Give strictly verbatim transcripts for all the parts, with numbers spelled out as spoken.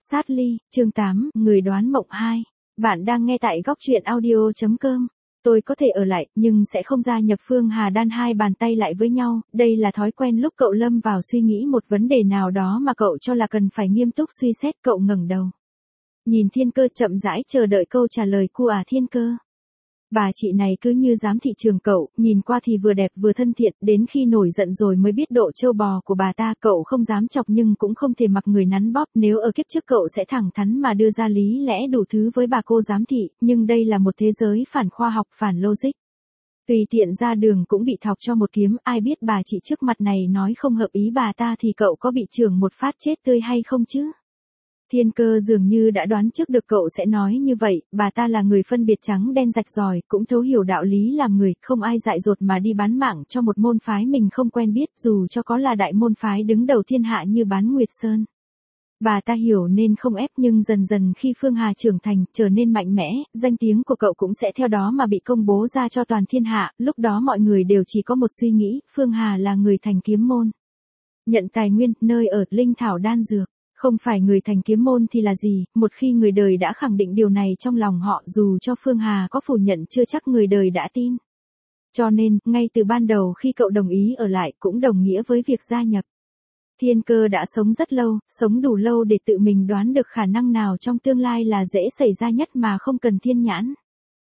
Sát ly, chương tám, người đoán mộng hai. Bạn đang nghe tại góc truyện audio.com. Tôi có thể ở lại, nhưng sẽ không gia nhập Phương Hà đan hai bàn tay lại với nhau. Đây là thói quen lúc cậu lâm vào suy nghĩ một vấn đề nào đó mà cậu cho là cần phải nghiêm túc suy xét. Cậu ngẩng đầu, nhìn Thiên Cơ chậm rãi chờ đợi câu trả lời của à Thiên Cơ. Bà chị này cứ như giám thị trường cậu, nhìn qua thì vừa đẹp vừa thân thiện, đến khi nổi giận rồi mới biết độ trâu bò của bà ta. Cậu không dám chọc nhưng cũng không thể mặc người nắn bóp, nếu ở kiếp trước cậu sẽ thẳng thắn mà đưa ra lý lẽ đủ thứ với bà cô giám thị, nhưng đây là một thế giới phản khoa học, phản logic. Tùy tiện ra đường cũng bị thọc cho một kiếm, ai biết bà chị trước mặt này nói không hợp ý bà ta thì cậu có bị chưởng một phát chết tươi hay không chứ? Thiên Cơ dường như đã đoán trước được cậu sẽ nói như vậy, bà ta là người phân biệt trắng đen rạch ròi, cũng thấu hiểu đạo lý làm người, không ai dại dột mà đi bán mạng cho một môn phái mình không quen biết, dù cho có là đại môn phái đứng đầu thiên hạ như Bán Nguyệt Sơn. Bà ta hiểu nên không ép, nhưng dần dần khi Phương Hà trưởng thành, trở nên mạnh mẽ, danh tiếng của cậu cũng sẽ theo đó mà bị công bố ra cho toàn thiên hạ, lúc đó mọi người đều chỉ có một suy nghĩ, Phương Hà là người thành kiếm môn. Nhận tài nguyên, nơi ở, linh thảo đan dược. Không phải người thành kiếm môn thì là gì, một khi người đời đã khẳng định điều này trong lòng họ, dù cho Phương Hà có phủ nhận chưa chắc người đời đã tin. Cho nên, ngay từ ban đầu khi cậu đồng ý ở lại cũng đồng nghĩa với việc gia nhập. Thiên Cơ đã sống rất lâu, sống đủ lâu để tự mình đoán được khả năng nào trong tương lai là dễ xảy ra nhất mà không cần thiên nhãn.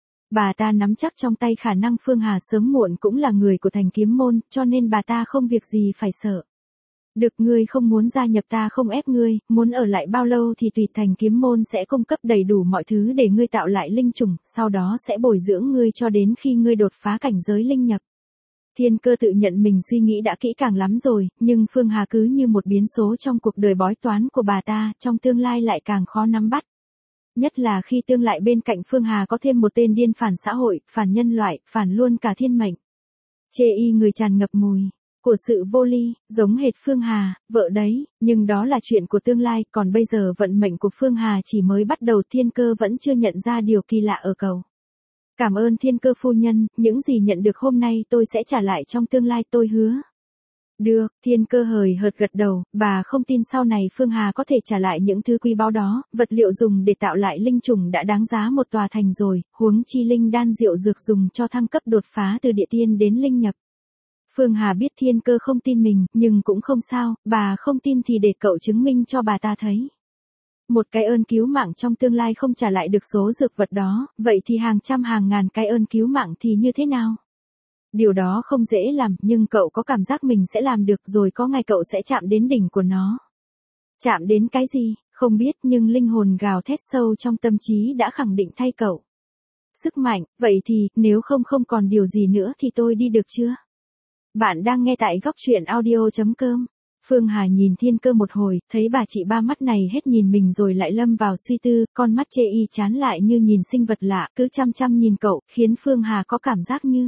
Bà ta nắm chắc trong tay khả năng Phương Hà sớm muộn cũng là người của thành kiếm môn, cho nên bà ta không việc gì phải sợ. Được, ngươi không muốn gia nhập ta không ép ngươi, muốn ở lại bao lâu thì tùy, thành kiếm môn sẽ cung cấp đầy đủ mọi thứ để ngươi tạo lại linh trùng, sau đó sẽ bồi dưỡng ngươi cho đến khi ngươi đột phá cảnh giới linh nhập. Thiên Cơ tự nhận mình suy nghĩ đã kỹ càng lắm rồi, nhưng Phương Hà cứ như một biến số trong cuộc đời bói toán của bà ta, trong tương lai lại càng khó nắm bắt. Nhất là khi tương lại bên cạnh Phương Hà có thêm một tên điên phản xã hội, phản nhân loại, phản luôn cả thiên mệnh. Chê y người tràn ngập mùi của sự vô ly, giống hệt Phương Hà, vợ đấy, nhưng đó là chuyện của tương lai, còn bây giờ vận mệnh của Phương Hà chỉ mới bắt đầu. Thiên Cơ vẫn chưa nhận ra điều kỳ lạ ở cậu. Cảm ơn Thiên Cơ phu nhân, những gì nhận được hôm nay tôi sẽ trả lại trong tương lai, tôi hứa. Được, Thiên Cơ hời hợt gật đầu, bà không tin sau này Phương Hà có thể trả lại những thứ quý báu đó, vật liệu dùng để tạo lại linh trùng đã đáng giá một tòa thành rồi, huống chi linh đan diệu dược dùng cho thăng cấp đột phá từ địa tiên đến linh nhập. Phương Hà biết Thiên Cơ không tin mình, nhưng cũng không sao, bà không tin thì để cậu chứng minh cho bà ta thấy. Một cái ơn cứu mạng trong tương lai không trả lại được số dược vật đó, vậy thì hàng trăm hàng ngàn cái ơn cứu mạng thì như thế nào? Điều đó không dễ làm, nhưng cậu có cảm giác mình sẽ làm được, rồi có ngày cậu sẽ chạm đến đỉnh của nó. Chạm đến cái gì, không biết, nhưng linh hồn gào thét sâu trong tâm trí đã khẳng định thay cậu. Sức mạnh, vậy thì, nếu không không còn điều gì nữa thì tôi đi được chưa? Bạn đang nghe tại góc truyện audio.com. Phương Hà nhìn Thiên Cơ một hồi, thấy bà chị ba mắt này hết nhìn mình rồi lại lâm vào suy tư, con mắt chê y chán lại như nhìn sinh vật lạ, cứ chăm chăm nhìn cậu, khiến Phương Hà có cảm giác như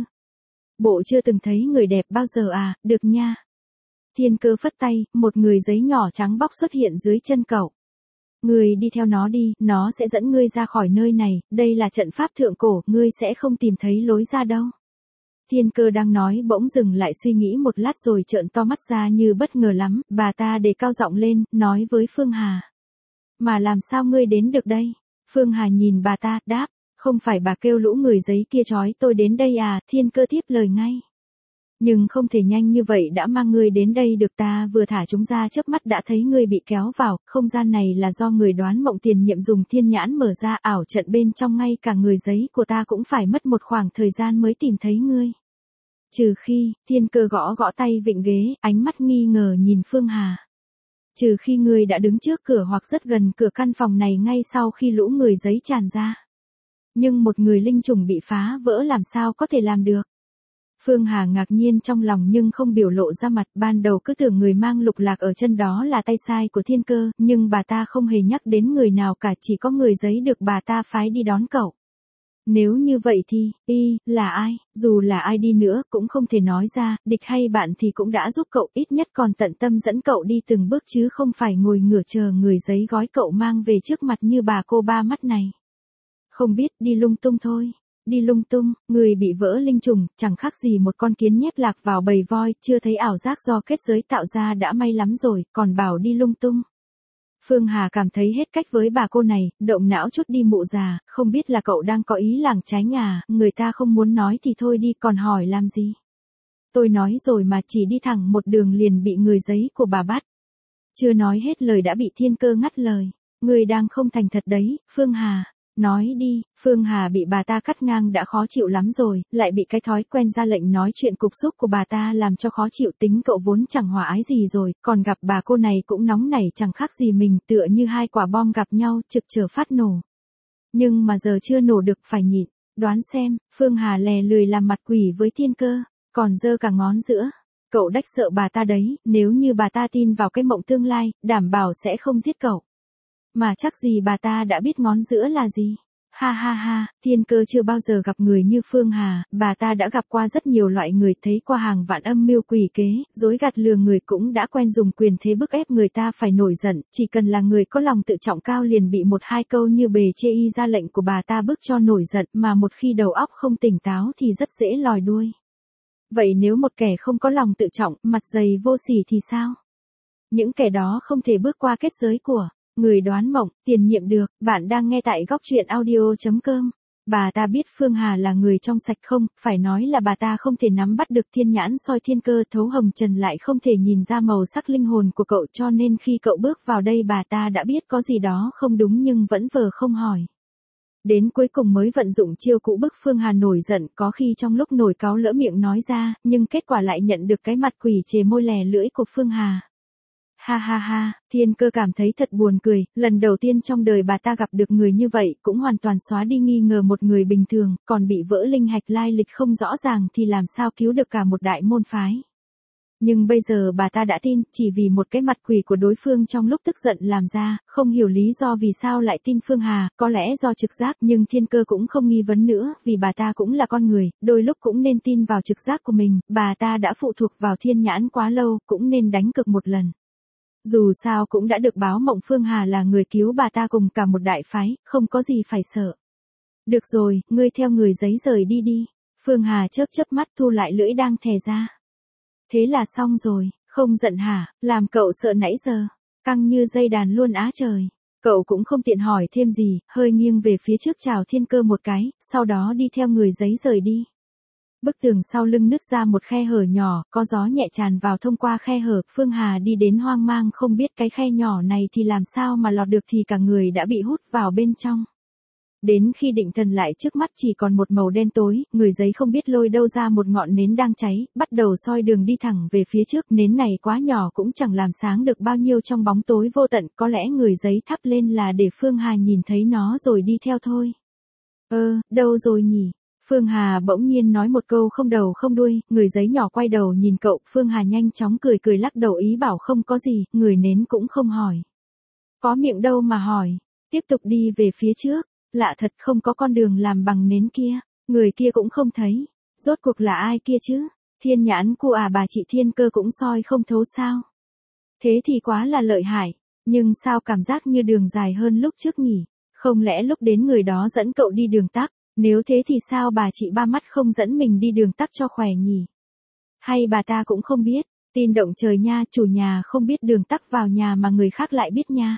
bộ chưa từng thấy người đẹp bao giờ à, được nha. Thiên Cơ phất tay, một người giấy nhỏ trắng bóc xuất hiện dưới chân cậu. Ngươi đi theo nó đi, nó sẽ dẫn ngươi ra khỏi nơi này, đây là trận pháp thượng cổ, ngươi sẽ không tìm thấy lối ra đâu. Thiên Cơ đang nói bỗng dừng lại suy nghĩ một lát rồi trợn to mắt ra như bất ngờ lắm, bà ta đề cao giọng lên, nói với Phương Hà. Mà làm sao ngươi đến được đây? Phương Hà nhìn bà ta, đáp, không phải bà kêu lũ người giấy kia trói tôi đến đây à? Thiên Cơ tiếp lời ngay. Nhưng không thể nhanh như vậy đã mang ngươi đến đây được, ta vừa thả chúng ra chớp mắt đã thấy ngươi bị kéo vào, không gian này là do người đoán mộng tiền nhiệm dùng thiên nhãn mở ra, ảo trận bên trong ngay cả người giấy của ta cũng phải mất một khoảng thời gian mới tìm thấy ngươi. Trừ khi, Thiên Cơ gõ gõ tay vịnh ghế, ánh mắt nghi ngờ nhìn Phương Hà. Trừ khi ngươi đã đứng trước cửa hoặc rất gần cửa căn phòng này ngay sau khi lũ người giấy tràn ra. Nhưng một người linh trùng bị phá vỡ làm sao có thể làm được? Phương Hà ngạc nhiên trong lòng nhưng không biểu lộ ra mặt, ban đầu cứ tưởng người mang lục lạc ở chân đó là tay sai của Thiên Cơ, nhưng bà ta không hề nhắc đến người nào cả, chỉ có người giấy được bà ta phái đi đón cậu. Nếu như vậy thì, y, là ai, dù là ai đi nữa cũng không thể nói ra, địch hay bạn thì cũng đã giúp cậu, ít nhất còn tận tâm dẫn cậu đi từng bước chứ không phải ngồi ngửa chờ người giấy gói cậu mang về trước mặt như bà cô ba mắt này. Không biết, đi lung tung thôi. Đi lung tung, người bị vỡ linh trùng, chẳng khác gì một con kiến nhét lạc vào bầy voi, chưa thấy ảo giác do kết giới tạo ra đã may lắm rồi, còn bảo đi lung tung. Phương Hà cảm thấy hết cách với bà cô này, động não chút đi mụ già, không biết là cậu đang có ý làng tránh à, người ta không muốn nói thì thôi đi, còn hỏi làm gì. Tôi nói rồi mà, chỉ đi thẳng một đường liền bị người giấy của bà bắt. Chưa nói hết lời đã bị Thiên Cơ ngắt lời. Người đang không thành thật đấy, Phương Hà. Nói đi. Phương Hà bị bà ta cắt ngang đã khó chịu lắm rồi, lại bị cái thói quen ra lệnh nói chuyện cục xúc của bà ta làm cho khó chịu, tính cậu vốn chẳng hòa ái gì rồi, còn gặp bà cô này cũng nóng nảy chẳng khác gì mình, tựa như hai quả bom gặp nhau trực chờ phát nổ. Nhưng mà giờ chưa nổ được phải nhịn. Đoán xem, Phương Hà lè lười làm mặt quỷ với Thiên Cơ, còn giơ cả ngón giữa. Cậu đách sợ bà ta đấy, nếu như bà ta tin vào cái mộng tương lai, đảm bảo sẽ không giết cậu. Mà chắc gì bà ta đã biết ngón giữa là gì. Ha ha ha, Thiên Cơ chưa bao giờ gặp người như Phương Hà, bà ta đã gặp qua rất nhiều loại người, thấy qua hàng vạn âm mưu quỷ kế, dối gạt lừa người, cũng đã quen dùng quyền thế bức ép người ta phải nổi giận, chỉ cần là người có lòng tự trọng cao liền bị một hai câu như bề chê y ra lệnh của bà ta bức cho nổi giận, mà một khi đầu óc không tỉnh táo thì rất dễ lòi đuôi. Vậy nếu một kẻ không có lòng tự trọng, mặt dày vô sỉ thì sao? Những kẻ đó không thể bước qua kết giới của người đoán mộng, tiền nhiệm được. Bạn đang nghe tại góc truyện audio chấm com. Bà ta biết Phương Hà là người trong sạch không, phải nói là bà ta không thể nắm bắt được thiên nhãn soi Thiên Cơ, thấu hồng trần lại không thể nhìn ra màu sắc linh hồn của cậu, cho nên khi cậu bước vào đây bà ta đã biết có gì đó không đúng nhưng vẫn vờ không hỏi. Đến cuối cùng mới vận dụng chiêu cũ bức Phương Hà nổi giận, có khi trong lúc nổi cáu lỡ miệng nói ra, nhưng kết quả lại nhận được cái mặt quỷ chề môi lè lưỡi của Phương Hà. Ha ha ha, Thiên Cơ cảm thấy thật buồn cười, lần đầu tiên trong đời bà ta gặp được người như vậy, cũng hoàn toàn xóa đi nghi ngờ một người bình thường, còn bị vỡ linh hạch lai lịch không rõ ràng thì làm sao cứu được cả một đại môn phái. Nhưng bây giờ bà ta đã tin, chỉ vì một cái mặt quỷ của đối phương trong lúc tức giận làm ra, không hiểu lý do vì sao lại tin Phương Hà, có lẽ do trực giác, nhưng Thiên Cơ cũng không nghi vấn nữa, vì bà ta cũng là con người, đôi lúc cũng nên tin vào trực giác của mình, bà ta đã phụ thuộc vào thiên nhãn quá lâu, cũng nên đánh cược một lần. Dù sao cũng đã được báo mộng Phương Hà là người cứu bà ta cùng cả một đại phái, không có gì phải sợ. Được rồi, ngươi theo người giấy rời đi đi. Phương Hà chớp chớp mắt thu lại lưỡi đang thè ra. Thế là xong rồi, không giận hả, làm cậu sợ nãy giờ, căng như dây đàn luôn á trời. Cậu cũng không tiện hỏi thêm gì, hơi nghiêng về phía trước chào Thiên Cơ một cái, sau đó đi theo người giấy rời đi. Bức tường sau lưng nứt ra một khe hở nhỏ, có gió nhẹ tràn vào thông qua khe hở, Phương Hà đi đến hoang mang không biết cái khe nhỏ này thì làm sao mà lọt được thì cả người đã bị hút vào bên trong. Đến khi định thần lại trước mắt chỉ còn một màu đen tối, người giấy không biết lôi đâu ra một ngọn nến đang cháy, bắt đầu soi đường đi thẳng về phía trước, nến này quá nhỏ cũng chẳng làm sáng được bao nhiêu trong bóng tối vô tận, có lẽ người giấy thắp lên là để Phương Hà nhìn thấy nó rồi đi theo thôi. Ơ, đâu rồi nhỉ? Phương Hà bỗng nhiên nói một câu không đầu không đuôi, người giấy nhỏ quay đầu nhìn cậu, Phương Hà nhanh chóng cười cười lắc đầu ý bảo không có gì, người nến cũng không hỏi. Có miệng đâu mà hỏi, tiếp tục đi về phía trước, lạ thật không có con đường làm bằng nến kia, người kia cũng không thấy, rốt cuộc là ai kia chứ, thiên nhãn của à bà chị Thiên Cơ cũng soi không thấu sao. Thế thì quá là lợi hại, nhưng sao cảm giác như đường dài hơn lúc trước nhỉ, không lẽ lúc đến người đó dẫn cậu đi đường tắc? Nếu thế thì sao bà chị ba mắt không dẫn mình đi đường tắc cho khỏe nhỉ? Hay bà ta cũng không biết, tin động trời nha, chủ nhà không biết đường tắc vào nhà mà người khác lại biết nha.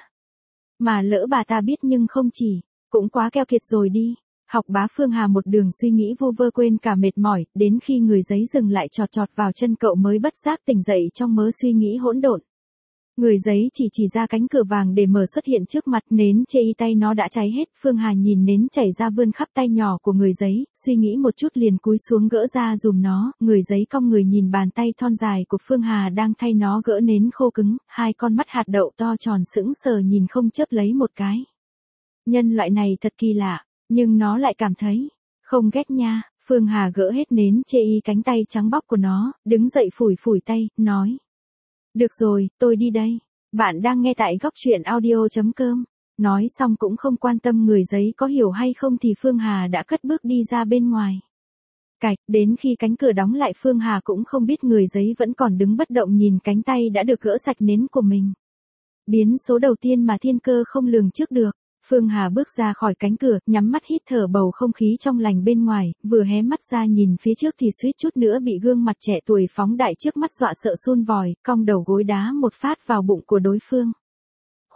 Mà lỡ bà ta biết nhưng không chỉ, cũng quá keo kiệt rồi đi. Học bá Phương Hà một đường suy nghĩ vu vơ quên cả mệt mỏi, đến khi người giấy dừng lại chọt chọt vào chân cậu mới bất giác tỉnh dậy trong mớ suy nghĩ hỗn độn. Người giấy chỉ chỉ ra cánh cửa vàng để mở xuất hiện trước mặt, nến chê y tay nó đã cháy hết, Phương Hà nhìn nến chảy ra vươn khắp tay nhỏ của người giấy, suy nghĩ một chút liền cúi xuống gỡ ra dùm nó, người giấy cong người nhìn bàn tay thon dài của Phương Hà đang thay nó gỡ nến khô cứng, hai con mắt hạt đậu to tròn sững sờ nhìn không chớp lấy một cái. Nhân loại này thật kỳ lạ, nhưng nó lại cảm thấy không ghét nha. Phương Hà gỡ hết nến chê y cánh tay trắng bóc của nó, đứng dậy phủi phủi tay, nói. Được rồi, tôi đi đây. Bạn đang nghe tại góc truyện audio chấm com. Nói xong cũng không quan tâm người giấy có hiểu hay không thì Phương Hà đã cất bước đi ra bên ngoài. Cạch, đến khi cánh cửa đóng lại Phương Hà cũng không biết người giấy vẫn còn đứng bất động nhìn cánh tay đã được gỡ sạch nến của mình. Biến số đầu tiên mà Thiên Cơ không lường trước được. Phương Hà bước ra khỏi cánh cửa, nhắm mắt hít thở bầu không khí trong lành bên ngoài, vừa hé mắt ra nhìn phía trước thì suýt chút nữa bị gương mặt trẻ tuổi phóng đại trước mắt dọa sợ sun vòi, cong đầu gối đá một phát vào bụng của đối phương.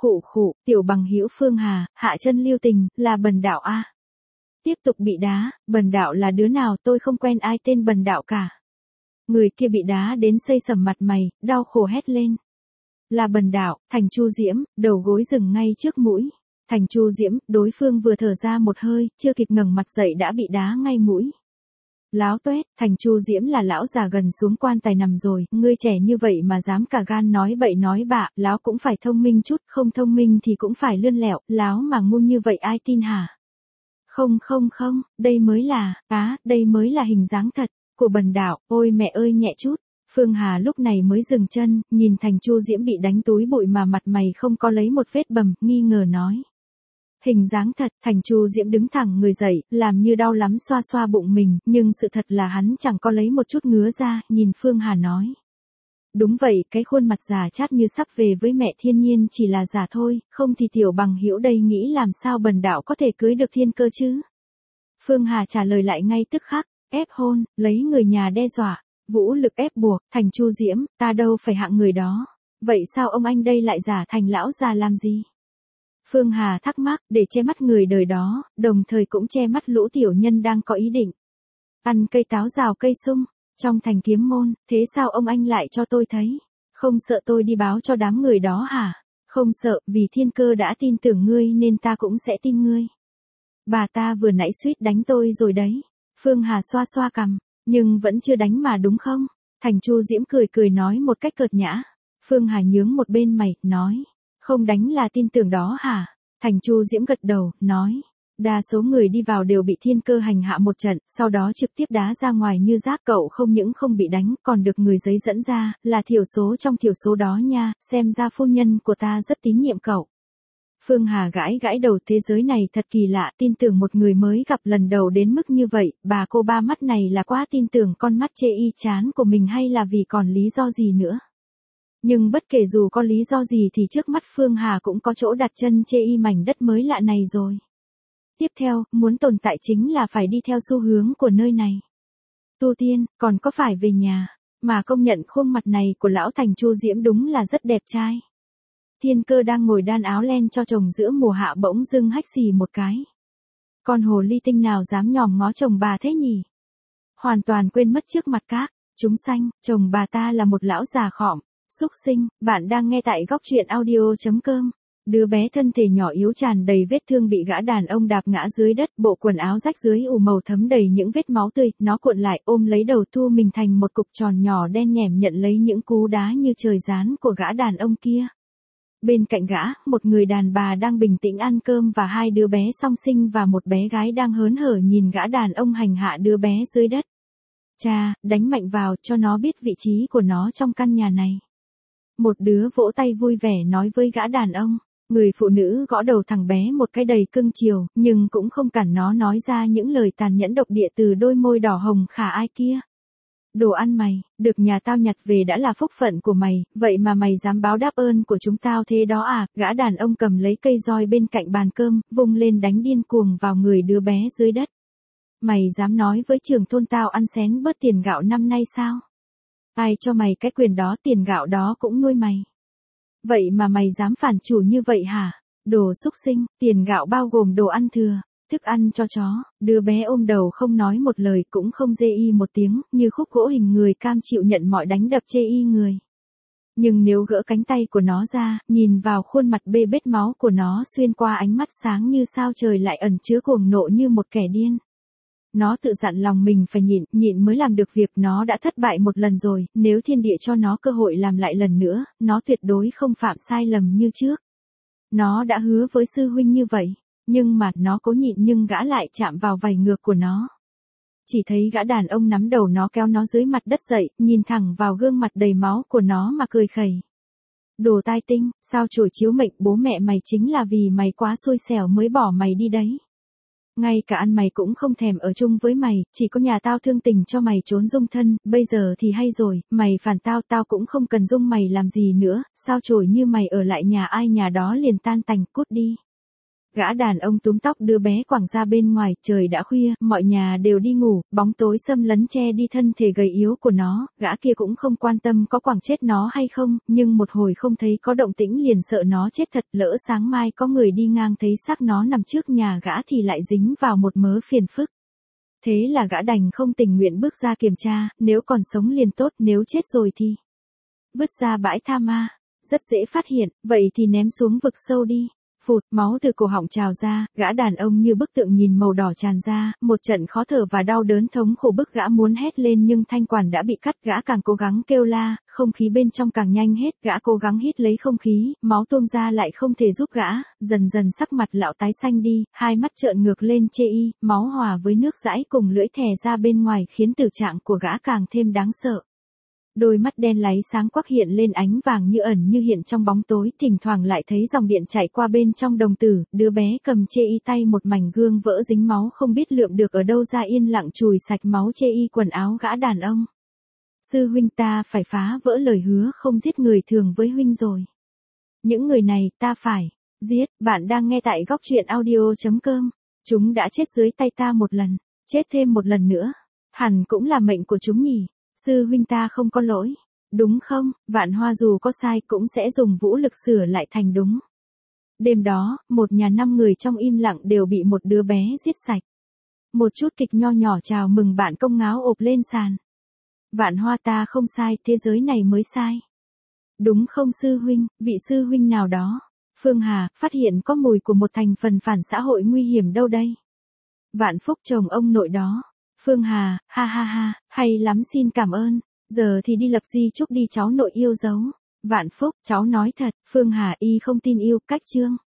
Khụ khụ, tiểu bằng hữu Phương Hà, hạ chân lưu tình, là bần đạo a. Tiếp tục bị đá, bần đạo là đứa nào, tôi không quen ai tên bần đạo cả. Người kia bị đá đến xây sầm mặt mày, đau khổ hét lên. Là bần đạo, Thành Chu Diễm, đầu gối dừng ngay trước mũi. Thành Chu Diễm, đối phương vừa thở ra một hơi, chưa kịp ngẩng mặt dậy đã bị đá ngay mũi. Láo tuét, Thành Chu Diễm là lão già gần xuống quan tài nằm rồi, ngươi trẻ như vậy mà dám cả gan nói bậy nói bạ, láo cũng phải thông minh chút, không thông minh thì cũng phải lươn lẹo, láo mà ngu như vậy ai tin hả? Không không không, đây mới là, á, đây mới là hình dáng thật, của bần đạo, ôi mẹ ơi nhẹ chút. Phương Hà lúc này mới dừng chân, nhìn Thành Chu Diễm bị đánh túi bụi mà mặt mày không có lấy một vết bầm, nghi ngờ nói. Hình dáng thật, Thành Chu Diễm đứng thẳng người dậy, làm như đau lắm xoa xoa bụng mình, nhưng sự thật là hắn chẳng có lấy một chút ngứa ra, nhìn Phương Hà nói. Đúng vậy, cái khuôn mặt già chát như sắp về với mẹ thiên nhiên chỉ là giả thôi, không thì tiểu bằng hữu đây nghĩ làm sao bần đạo có thể cưới được thiên cơ chứ. Phương Hà trả lời lại ngay tức khắc, ép hôn, lấy người nhà đe dọa, vũ lực ép buộc, Thành Chu Diễm, ta đâu phải hạng người đó. Vậy sao ông anh đây lại giả thành lão già làm gì? Phương Hà thắc mắc, để che mắt người đời đó, đồng thời cũng che mắt lũ tiểu nhân đang có ý định ăn cây táo rào cây sung, trong thành kiếm môn, thế sao ông anh lại cho tôi thấy? Không sợ tôi đi báo cho đám người đó hả? Không sợ, vì thiên cơ đã tin tưởng ngươi nên ta cũng sẽ tin ngươi. Bà ta vừa nãy suýt đánh tôi rồi đấy. Phương Hà xoa xoa cằm, nhưng vẫn chưa đánh mà đúng không? Thành Chu Diễm cười cười nói một cách cợt nhã. Phương Hà nhướng một bên mày, nói. Không đánh là tin tưởng đó hả? Thành Chu Diễm gật đầu, nói. Đa số người đi vào đều bị thiên cơ hành hạ một trận, sau đó trực tiếp đá ra ngoài như rác, cậu không những không bị đánh, còn được người giấy dẫn ra, là thiểu số trong thiểu số đó nha, xem ra phu nhân của ta rất tín nhiệm cậu. Phương Hà gãi gãi đầu, thế giới này thật kỳ lạ, tin tưởng một người mới gặp lần đầu đến mức như vậy, bà cô ba mắt này là quá tin tưởng con mắt chê y chán của mình hay là vì còn lý do gì nữa. Nhưng bất kể dù có lý do gì thì trước mắt Phương Hà cũng có chỗ đặt chân chê y mảnh đất mới lạ này rồi. Tiếp theo, muốn tồn tại chính là phải đi theo xu hướng của nơi này. Tu tiên, còn có phải về nhà, mà công nhận khuôn mặt này của lão Thành Chu Diễm đúng là rất đẹp trai. Thiên cơ đang ngồi đan áo len cho chồng giữa mùa hạ bỗng dưng hách xì một cái. Con hồ ly tinh nào dám nhòm ngó chồng bà thế nhỉ? Hoàn toàn quên mất trước mặt các chúng sanh, chồng bà ta là một lão già khọm, xúc sinh. Bạn đang nghe tại góc truyện audio chấm com. Đứa bé thân thể nhỏ yếu tràn đầy vết thương bị gã đàn ông đạp ngã dưới đất, bộ quần áo rách dưới ù màu thấm đầy những vết máu tươi, nó cuộn lại ôm lấy đầu thu mình thành một cục tròn nhỏ đen nhẻm nhận lấy những cú đá như trời giáng của gã đàn ông kia. Bên cạnh gã, một người đàn bà đang bình tĩnh ăn cơm và hai đứa bé song sinh và một bé gái đang hớn hở nhìn gã đàn ông hành hạ đứa bé dưới đất. Cha, đánh mạnh vào cho nó biết vị trí của nó trong căn nhà này. Một đứa vỗ tay vui vẻ nói với gã đàn ông. Người phụ nữ gõ đầu thằng bé một cái đầy cưng chiều, nhưng cũng không cản nó nói ra những lời tàn nhẫn độc địa từ đôi môi đỏ hồng khả ai kia. Đồ ăn mày, được nhà tao nhặt về đã là phúc phận của mày, vậy mà mày dám báo đáp ơn của chúng tao thế đó à? Gã đàn ông cầm lấy cây roi bên cạnh bàn cơm, vung lên đánh điên cuồng vào người đứa bé dưới đất. Mày dám nói với trưởng thôn tao ăn xén bớt tiền gạo năm nay sao? Ai cho mày cái quyền đó, tiền gạo đó cũng nuôi mày. Vậy mà mày dám phản chủ như vậy hả? Đồ xúc sinh, tiền gạo bao gồm đồ ăn thừa, thức ăn cho chó. Đứa bé ôm đầu không nói một lời, cũng không dê y một tiếng, như khúc gỗ hình người cam chịu nhận mọi đánh đập chê y người. Nhưng nếu gỡ cánh tay của nó ra, nhìn vào khuôn mặt bê bết máu của nó xuyên qua ánh mắt sáng như sao trời lại ẩn chứa cuồng nộ như một kẻ điên. Nó tự dặn lòng mình phải nhịn, nhịn mới làm được việc, nó đã thất bại một lần rồi, nếu thiên địa cho nó cơ hội làm lại lần nữa, nó tuyệt đối không phạm sai lầm như trước. Nó đã hứa với sư huynh như vậy, nhưng mà nó cố nhịn nhưng gã lại chạm vào vảy ngược của nó. Chỉ thấy gã đàn ông nắm đầu nó kéo nó dưới mặt đất dậy, nhìn thẳng vào gương mặt đầy máu của nó mà cười khẩy. Đồ tai tinh, sao chổi chiếu mệnh, bố mẹ mày chính là vì mày quá xui xẻo mới bỏ mày đi đấy. Ngay cả ăn mày cũng không thèm ở chung với mày, chỉ có nhà tao thương tình cho mày trốn dung thân, bây giờ thì hay rồi, mày phản tao, tao cũng không cần dung mày làm gì nữa, sao chổi như mày ở lại nhà ai nhà đó liền tan tành, cút đi. Gã đàn ông túm tóc đứa bé quẳng ra bên ngoài, trời đã khuya, mọi nhà đều đi ngủ, bóng tối xâm lấn che đi thân thể gầy yếu của nó, gã kia cũng không quan tâm có quẳng chết nó hay không, nhưng một hồi không thấy có động tĩnh liền sợ nó chết thật, lỡ sáng mai có người đi ngang thấy xác nó nằm trước nhà gã thì lại dính vào một mớ phiền phức. Thế là gã đành không tình nguyện bước ra kiểm tra, nếu còn sống liền tốt, nếu chết rồi thì vứt ra bãi tha ma, rất dễ phát hiện, vậy thì ném xuống vực sâu đi. Phụt, máu từ cổ họng trào ra, gã đàn ông như bức tượng nhìn màu đỏ tràn ra, một trận khó thở và đau đớn thống khổ bức gã muốn hét lên nhưng thanh quản đã bị cắt, gã càng cố gắng kêu la, không khí bên trong càng nhanh hết, gã cố gắng hít lấy không khí, máu tuôn ra lại không thể giúp gã, dần dần sắc mặt lão tái xanh đi, hai mắt trợn ngược lên chê y, máu hòa với nước dãi cùng lưỡi thè ra bên ngoài khiến tử trạng của gã càng thêm đáng sợ. Đôi mắt đen láy sáng quắc hiện lên ánh vàng như ẩn như hiện trong bóng tối, thỉnh thoảng lại thấy dòng điện chảy qua bên trong đồng tử, đứa bé cầm chê y tay một mảnh gương vỡ dính máu không biết lượm được ở đâu ra yên lặng chùi sạch máu chê y quần áo gã đàn ông. Sư huynh ta phải phá vỡ lời hứa không giết người thường với huynh rồi. Những người này ta phải giết, bạn đang nghe tại góc truyện audio chấm com. Chúng đã chết dưới tay ta một lần, chết thêm một lần nữa. Hẳn cũng là mệnh của chúng nhỉ. Sư huynh ta không có lỗi, đúng không? Vạn Hoa dù có sai cũng sẽ dùng vũ lực sửa lại thành đúng. Đêm đó, một nhà năm người trong im lặng đều bị một đứa bé giết sạch. Một chút kịch nho nhỏ chào mừng bạn công ngáo ộp lên sàn. Vạn Hoa ta không sai, thế giới này mới sai. Đúng không sư huynh, vị sư huynh nào đó? Phương Hà, phát hiện có mùi của một thành phần phản xã hội nguy hiểm đâu đây? Vạn Phúc chồng ông nội đó. Phương Hà, ha ha ha, hay lắm xin cảm ơn, giờ thì đi lập di chúc đi cháu nội yêu dấu. Vạn Phúc, cháu nói thật, Phương Hà y không tin yêu, cách chương.